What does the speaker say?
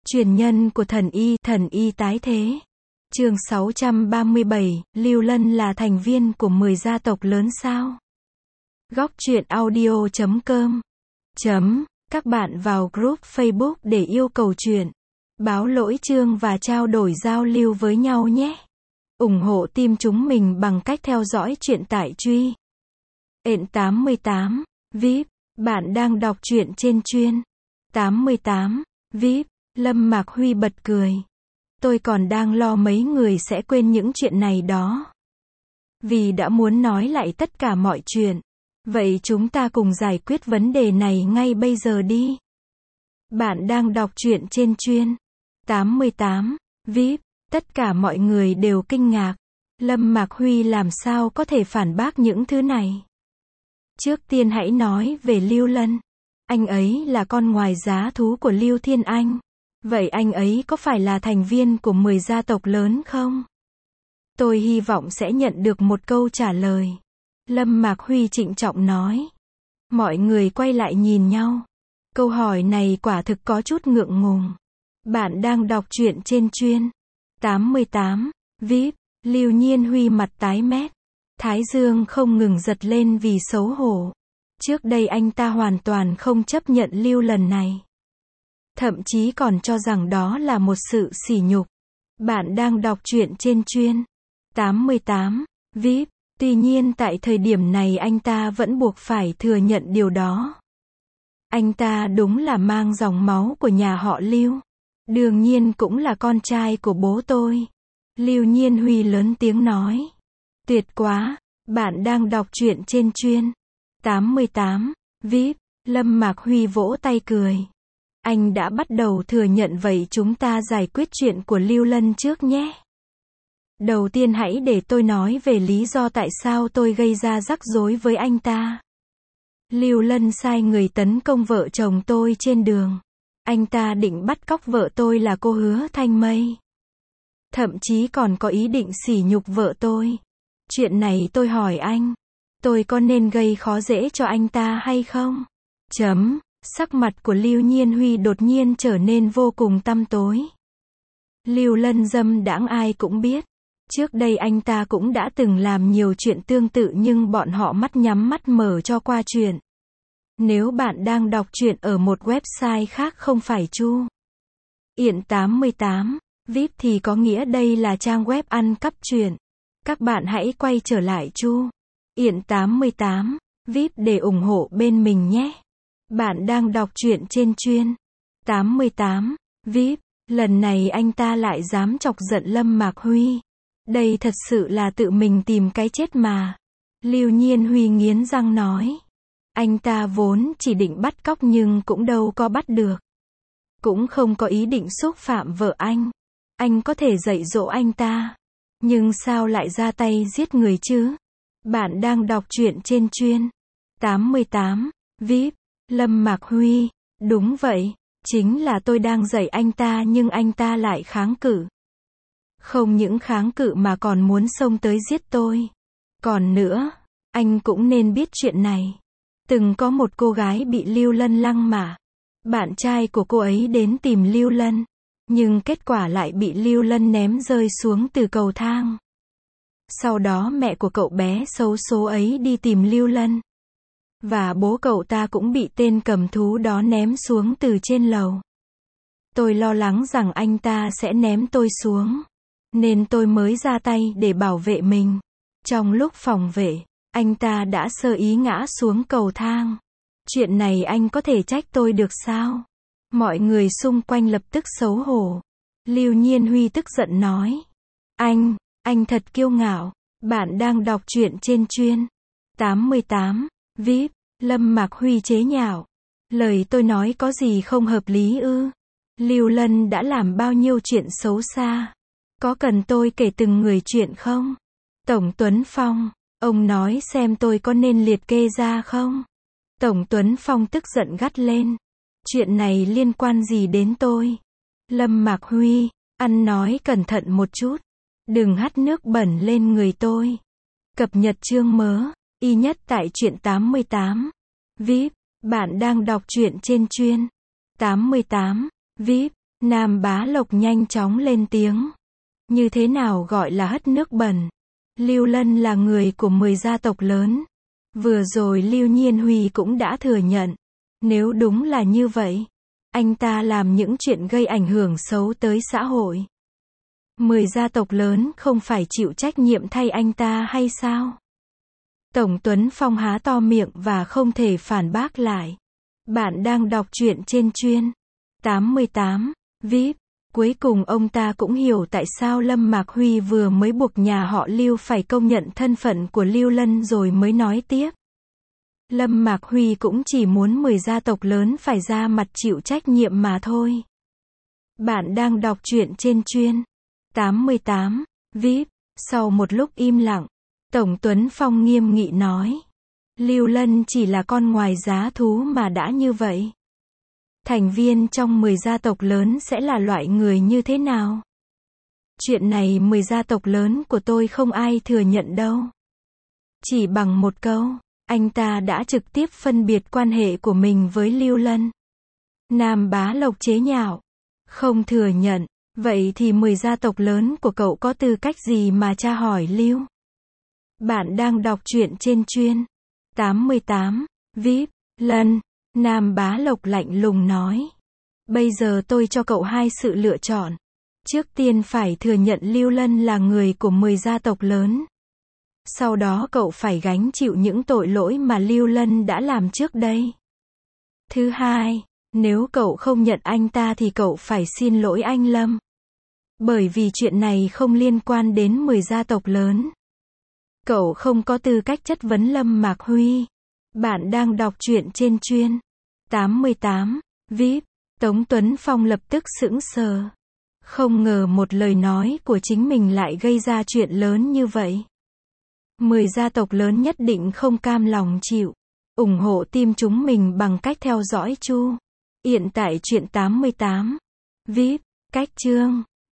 Truyền nhân của thần y tái thế. Chương 637, Lưu Lân là thành viên của 10 gia tộc lớn sao? Góc truyện audio.com. Các bạn vào group Facebook để yêu cầu truyện, báo lỗi chương và trao đổi giao lưu với nhau nhé. Ủng hộ team chúng mình bằng cách theo dõi truyện tại Truy. 88, VIP, bạn đang đọc truyện trên Chuyên. 88, VIP, Lâm Mạc Huy bật cười. Tôi còn đang lo mấy người sẽ quên những chuyện này đó. Vì đã muốn nói lại tất cả mọi chuyện. Vậy chúng ta cùng giải quyết vấn đề này ngay bây giờ đi. Bạn đang đọc truyện trên Chuyên. 88, VIP, tất cả mọi người đều kinh ngạc. Lâm Mạc Huy làm sao có thể phản bác những thứ này? Trước tiên hãy nói về Lưu Lân. Anh ấy là con ngoài giá thú của Lưu Thiên Anh. Vậy anh ấy có phải là thành viên của 10 gia tộc lớn không? Tôi hy vọng sẽ nhận được một câu trả lời. Lâm Mạc Huy trịnh trọng nói. Mọi người quay lại nhìn nhau. Câu hỏi này quả thực có chút ngượng ngùng. Bạn đang đọc truyện trên Chuyên. 88, VIP, Lưu Nhiên Huy mặt tái mét. Thái dương không ngừng giật lên vì xấu hổ. Trước đây anh ta hoàn toàn không chấp nhận Lưu lần này. Thậm chí còn cho rằng đó là một sự sỉ nhục. Bạn đang đọc truyện trên Chuyên. 88, VIP, tuy nhiên tại thời điểm này anh ta vẫn buộc phải thừa nhận điều đó. Anh ta đúng là mang dòng máu của nhà họ Lưu. Đương nhiên cũng là con trai của bố tôi. Lưu Nhiên Huy lớn tiếng nói. Tuyệt quá, bạn đang đọc truyện trên Chuyên. 88, VIP, Lâm Mạc Huy vỗ tay cười. Anh đã bắt đầu thừa nhận, vậy chúng ta giải quyết chuyện của Lưu Lân trước nhé. Đầu tiên hãy để tôi nói về lý do tại sao tôi gây ra rắc rối với anh ta. Lưu Lân sai người tấn công vợ chồng tôi trên đường. Anh ta định bắt cóc vợ tôi là cô Hứa Thanh Mây. Thậm chí còn có ý định sỉ nhục vợ tôi. Chuyện này tôi hỏi anh, tôi có nên gây khó dễ cho anh ta hay không? Sắc mặt của Lưu Nhiên Huy đột nhiên trở nên vô cùng tăm tối. Lưu Lân dâm đãng ai cũng biết. Trước đây anh ta cũng đã từng làm nhiều chuyện tương tự nhưng bọn họ mắt nhắm mắt mở cho qua chuyện. Nếu bạn đang đọc truyện ở một website khác không phải Chu Yển 88, VIP thì có nghĩa đây là trang web ăn cắp truyện. Các bạn hãy quay trở lại Chu Yển 88, VIP để ủng hộ bên mình nhé. Bạn đang đọc truyện trên Chuyên. 88, VIP, lần này anh ta lại dám chọc giận Lâm Mạc Huy. Đây thật sự là tự mình tìm cái chết mà. Lưu Nhiên Huy nghiến răng nói. Anh ta vốn chỉ định bắt cóc nhưng cũng đâu có bắt được. Cũng không có ý định xúc phạm vợ anh. Anh có thể dạy dỗ anh ta. Nhưng sao lại ra tay giết người chứ? Bạn đang đọc truyện trên Chuyên. 88, VIP, Lâm Mạc Huy. Đúng vậy, chính là tôi đang dạy anh ta nhưng anh ta lại kháng cự. Không những kháng cự mà còn muốn xông tới giết tôi. Còn nữa, anh cũng nên biết chuyện này. Từng có một cô gái bị Lưu Lân lăng mạ. Bạn trai của cô ấy đến tìm Lưu Lân. Nhưng kết quả lại bị Lưu Lân ném rơi xuống từ cầu thang. Sau đó mẹ của cậu bé xấu số ấy đi tìm Lưu Lân. Và bố cậu ta cũng bị tên cầm thú đó ném xuống từ trên lầu. Tôi lo lắng rằng anh ta sẽ ném tôi xuống. Nên tôi mới ra tay để bảo vệ mình. Trong lúc phòng vệ, anh ta đã sơ ý ngã xuống cầu thang. Chuyện này anh có thể trách tôi được sao? Mọi người xung quanh lập tức xấu hổ. Lưu Nhiên Huy tức giận nói. Anh thật kiêu ngạo. Bạn đang đọc truyện trên Chuyên. 88, VIP, Lâm Mạc Huy chế nhạo. Lời tôi nói có gì không hợp lý ư? Lưu Lân đã làm bao nhiêu chuyện xấu xa? Có cần tôi kể từng người chuyện không? Tổng Tuấn Phong, ông nói xem tôi có nên liệt kê ra không? Tổng Tuấn Phong tức giận gắt lên. Chuyện này liên quan gì đến tôi? Lâm Mạc Huy, ăn nói cẩn thận một chút. Đừng hắt nước bẩn lên người tôi. Cập nhật chương mới nhất tại truyện 88. VIP, bạn đang đọc truyện trên Chuyên. 88, VIP, Nam Bá Lộc nhanh chóng lên tiếng. Như thế nào gọi là hất nước bẩn? Lưu Lân là người của 10 gia tộc lớn. Vừa rồi Lưu Nhiên Huy cũng đã thừa nhận. Nếu đúng là như vậy, anh ta làm những chuyện gây ảnh hưởng xấu tới xã hội. 10 gia tộc lớn không phải chịu trách nhiệm thay anh ta hay sao? Tổng Tuấn Phong há to miệng và không thể phản bác lại. Bạn đang đọc truyện trên chuyên 88 VIP. Cuối cùng ông ta cũng hiểu tại sao Lâm Mạc Huy vừa mới buộc nhà họ Lưu phải công nhận thân phận của Lưu Lân rồi mới nói tiếp. Lâm Mạc Huy cũng chỉ muốn 10 gia tộc lớn phải ra mặt chịu trách nhiệm mà thôi. Bạn đang đọc truyện trên chuyên 88 VIP. Sau một lúc im lặng, Tổng Tuấn Phong nghiêm nghị nói. Lưu Lân chỉ là con ngoài giá thú mà đã như vậy. Thành viên trong 10 gia tộc lớn sẽ là loại người như thế nào? Chuyện này 10 gia tộc lớn của tôi không ai thừa nhận đâu. Chỉ bằng một câu, anh ta đã trực tiếp phân biệt quan hệ của mình với Lưu Lân. Nam Bá Lộc chế nhạo. Không thừa nhận, vậy thì 10 gia tộc lớn của cậu có tư cách gì mà tra hỏi Lưu? Bạn đang đọc truyện trên chuyên 88 VIP. Lân. Nam Bá Lộc lạnh lùng nói. Bây giờ tôi cho cậu hai sự lựa chọn. Trước tiên phải thừa nhận Lưu Lân là người của 10 gia tộc lớn. Sau đó cậu phải gánh chịu những tội lỗi mà Lưu Lân đã làm trước đây. Thứ hai, nếu cậu không nhận anh ta thì cậu phải xin lỗi anh Lâm. Bởi vì chuyện này không liên quan đến 10 gia tộc lớn. Cậu không có tư cách chất vấn Lâm Mạc Huy. Bạn đang đọc truyện trên chuyên 88 VIP. Tống Tuấn Phong lập tức sững sờ. Không ngờ một lời nói của chính mình lại gây ra chuyện lớn như vậy. 10 gia tộc lớn nhất định không cam lòng chịu. Ủng hộ team chúng mình bằng cách theo dõi Chu. Hiện tại truyện 88 VIP. Cách chương